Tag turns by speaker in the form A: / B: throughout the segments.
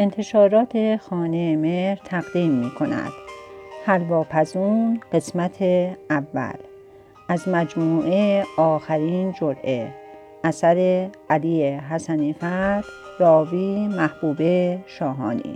A: انتشارات خانه مهر تقدیم می کند. حلواپزون قسمت اول از مجموعه آخرین جرعه، اثر علی حسنی فرد، راوی محبوبه شاهانی.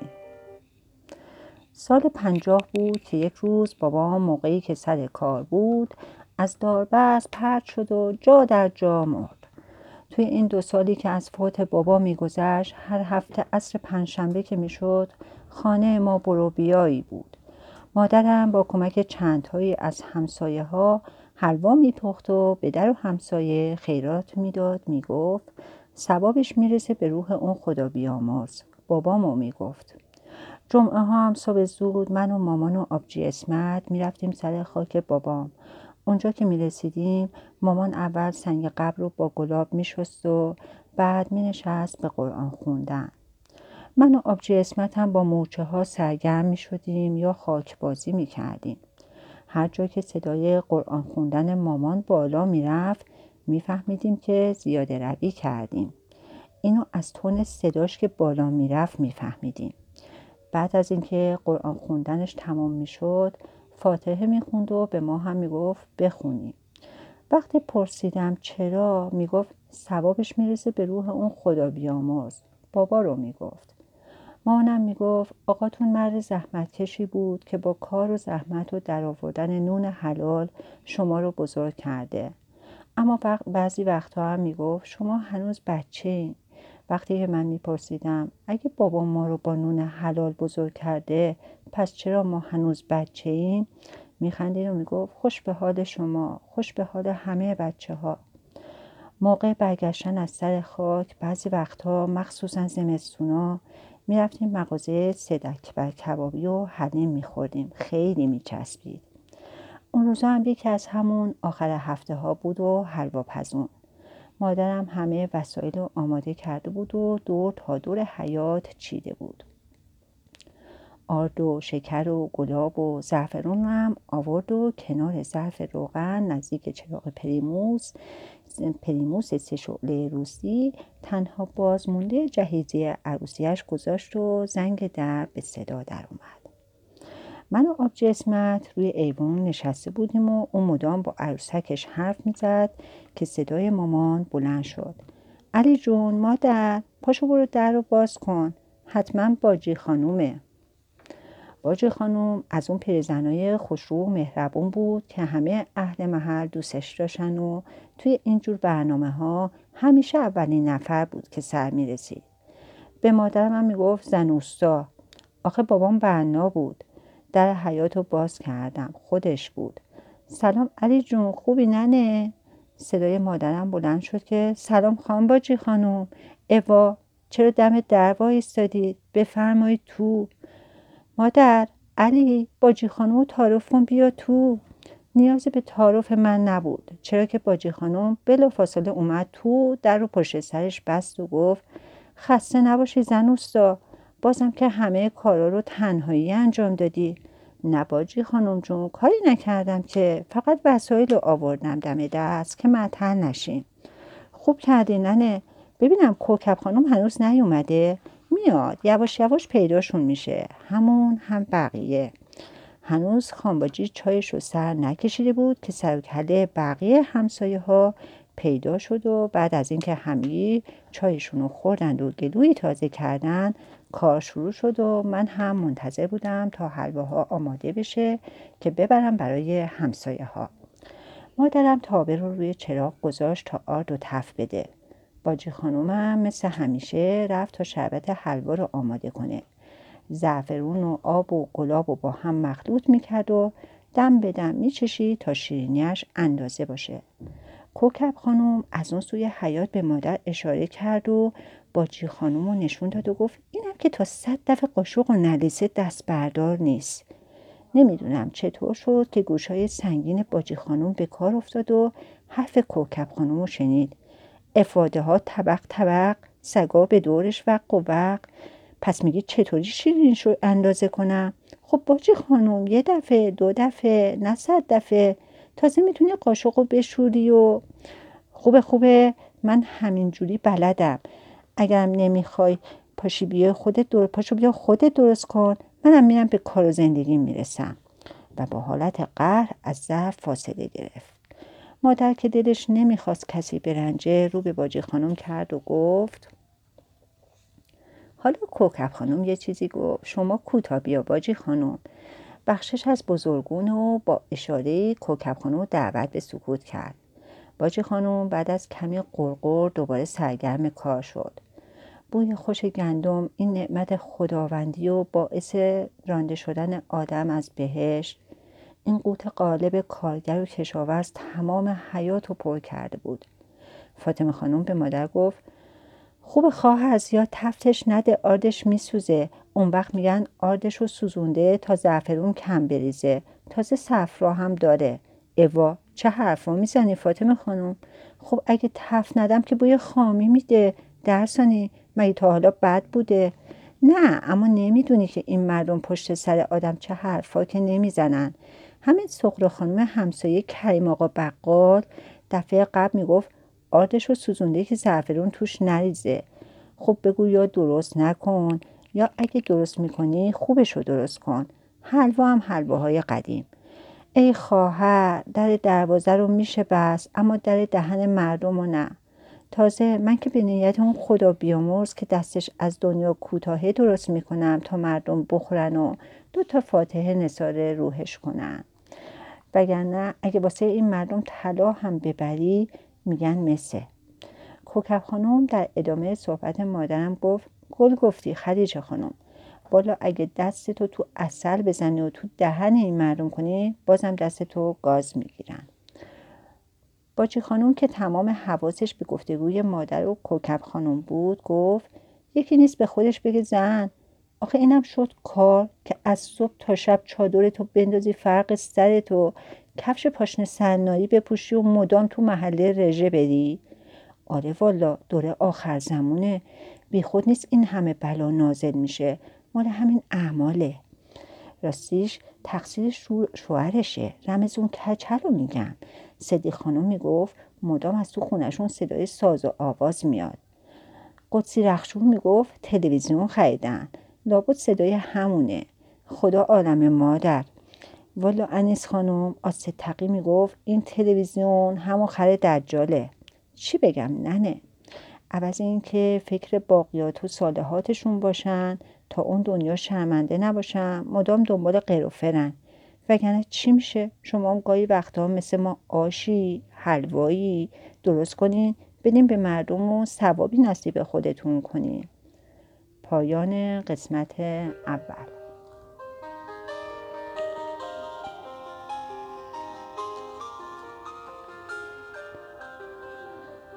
A: سال 50 بود که یک روز بابا موقعی که سر کار بود از داربست پرت شد و جا در جا مرد. توی این 2 سالی که از فوت بابا میگذشت، هر هفته عصر پنجشنبه که میشد خانه ما برو بیایی بود. مادرم با کمک چندتایی از همسایه ها حلوا میپخت و به در و همسایه خیرات میداد. میگفت ثوابش میرسه به روح اون خدا بیامرز. بابامو میگفت. جمعه ها هم صبح زود من و مامان و آبجی اسمت میرفتیم سر خاک بابام. اونجا که میرسیدیم مامان اول سنگ قبر رو با گلاب میشست و بعد مینشست به قرآن خوندن. من و آبجی اسمت هم با مورچه ها سرگرم میشدیم یا خاک بازی میکردیم. هر جا که صدای قرآن خوندن مامان بالا میرفت میفهمیدیم که زیاده روی کردیم. اینو از تون صداش که بالا میرفت میفهمیدیم. بعد از اینکه قرآن خوندنش تمام میشد فاتحه میخوند و به ما هم میگفت بخونیم. وقتی پرسیدم چرا، میگفت ثوابش میرسه به روح اون خدا بیامرز. بابا رو میگفت. مامانم میگفت آقاتون مرد زحمتکشی بود که با کار و زحمت و درآوردن نون حلال شما رو بزرگ کرده. اما بعضی وقتها هم میگفت شما هنوز بچه این. وقتی که من میپرسیدم اگه بابا ما رو با نون حلال بزرگ کرده پس چرا ما هنوز بچه ایم، میخندید و میگفت خوش به حال شما، خوش به حال همه بچه ها. موقع برگشتن از سر خاک بعضی وقتها مخصوصا زمستونا میرفتیم مغازه سیداکبر کبابی و حلیم میخوردیم. خیلی میچسبید. اون روزا هم یکی از همون آخر هفته ها بود و حلواپزون. مادرم همه وسایل رو آماده کرده بود و دور تا دور حیاط چیده بود. آرد و شکر و گلاب و زعفرون هم آورد و کنار ظرف روغن نزدیک چراغ پریموس 3 شعله روسی تنها باز مونده جهیزیه عروسیش گذاشت و زنگ در به صدا در اومد. من و آبجی اسمت روی ایوان نشسته بودیم و اون مدام با عروسکش حرف میزد که صدای مامان بلند شد. علی جون، مادر، پاشو برو در رو باز کن. حتما باجی خانومه. باجی خانوم از اون پیرزنای خوشرو و مهربون بود که همه اهل محل دوستش داشتن و توی اینجور برنامه ها همیشه اولین نفر بود که سر میرسید. به مادرم هم میگفت زن اوستا. آخه بابام بنا بود. در حیاط رو باز کردم. خودش بود. سلام علی جون، خوبی ننه؟ صدای مادرم بلند شد که سلام خانم باجی خانوم. اوا، چرا دم در وایستادید؟ بفرمایید تو. مادر، علی، باجی خانوم تعارف کن بیا تو. نیازی به تعارف من نبود، چرا که باجی خانوم بلافاصله اومد تو، در رو پشت سرش بست و گفت خسته نباشی زن اوستا، بازم که همه کارا رو تنهایی انجام دادی. نه باجی خانوم جون، کاری نکردم که، فقط وسایل رو آوردم دم دست که معطل نشین. خوب کردی ننه. ببینم کوکب خانوم هنوز نیومده؟ میاد، یواش یواش پیداشون میشه، همون هم بقیه. هنوز خانباجی چایش رو سر نکشیده بود که سر و کله بقیه همسایه ها پیدا شد و بعد از اینکه همگی چایشون رو خوردند و گلوی تازه کردن کار شروع شد و من هم منتظر بودم تا حلواها آماده بشه که ببرم برای همسایه ها. مادرم تابه رو روی چراغ گذاشت تا آرد و تف بده. باجی خانومم مثل همیشه رفت تا شربت حلوا رو آماده کنه. زعفرون و آب و گلاب و با هم مخلوط میکرد و دم به دم میچشید تا شیرینیش اندازه باشه. کوکب خانوم از اون سوی حیاط به مادر اشاره کرد و باجی خانوم رو نشون داد و گفت اینم که تا 100 دفعه قاشق و نلیسه دست بردار نیست. نمیدونم چطور شد که گوشای سنگین باجی خانوم به کار افتاد و حرف کوکب خانوم رو شنید. افاده ها طبق طبق، سگا به دورش وق و وق. پس میگی چطوری شیرینش رو اندازه کنم؟ خب باجی خانوم 1 دفعه 2 دفعه نه 100 دفعه، تازه میتونی قاشق رو بشوری و خوبه من همین جوری بلدم. اگرم نمیخوای پاشو بیا خودت درست کن، منم میرم به کار و زندگی میرسم. و با حالت قهر از ظرف فاصله گرفت. مادر که دلش نمیخواست کسی برنجه رو به باجی خانم کرد و گفت حالا کوکب خانم یه چیزی گفت، شما کوتا بیا باجی خانم. بخشش از بزرگون و با اشاره کوکب خانم دعوت به سکوت کرد. باجی خانم بعد از کمی قرقر دوباره سرگرم کار شد. بوی خوش گندم، این نعمت خداوندی و باعث رانده شدن آدم از بهشت، این قوت غالب کارگر و کشاورز تمام حیات رو پر کرده بود. فاطمه خانم به مادر گفت خوب خواهر زیاد تفتش نده، آردش میسوزه. اون وقت میگن آردش رو سوزونده تا زعفرون کم بریزه، تازه صفرا هم داره. اوا چه حرفا میزنی فاطمه خانم؟ خب اگه تفت ندم که بوی خامی میده. درسانی مگه تا حالا بد بوده؟ نه اما نمیدونی که این مردم پشت سر آدم چه حرفا که نمیزنن. همین سغرا خانم همسایه کریم آقا بقال دفعه قبل میگفت آردش رو سوزونده که زعفرون توش نریزه. خب بگو یا درست نکن یا اگه درست میکنی خوبش رو درست کن. حلوا هم حلواهای قدیم. ای خواهر در دروازه رو میشه بس، اما در دهن مردم رو نه. تازه من که به نیت اون خدا بیامرز که دستش از دنیا کوتاهه درست میکنم تا مردم بخورن و 2 فاتحه نثار روحش کنن. وگرنه اگه واسه این مردم طلا هم ببری میگن مسه. کوکب خانم در ادامه صحبت مادرم گفت گل گفتی خدیجه خانم. بالا اگه دستتو تو عسل بزنی و تو دهن این مردم کنی بازم دستتو گاز میگیرن. باجی خانم که تمام حواسش به گفتگوی مادر و کوکب خانم بود گفت یکی نیست به خودش بگه زن. آخه اینم شد کار که از صبح تا شب چادرتو بندازی فرق سرتو، کفش پاشنه سرنایی بپوشی و مدام تو محله رژه بری. آره والا دوره آخر زمونه، بی خود نیست این همه بلا نازل میشه، مال همین اعماله. راستیش تقصیر شوهرشه، رمز اون کچل رو میگم. صدیق خانم میگفت مدام از تو خونشون صدای ساز و آواز میاد. قدسی رخشون میگفت تلویزیون خریدن، لابد صدای همونه. خدا عالم مادر. والا انیس خانم آسه تقی میگفت این تلویزیون همون خر دجاله. چی بگم ننه؟ عوض این که فکر باقیات و صالحاتشون باشن تا اون دنیا شرمنده نباشن مدام دنبال قیر و فرن. وگرنه چی میشه؟ شما هم گاهی وقتا مثل ما آشی حلوایی درست کنین بدین به مردم و ثوابی نصیب خودتون کنین. پایان قسمت اول.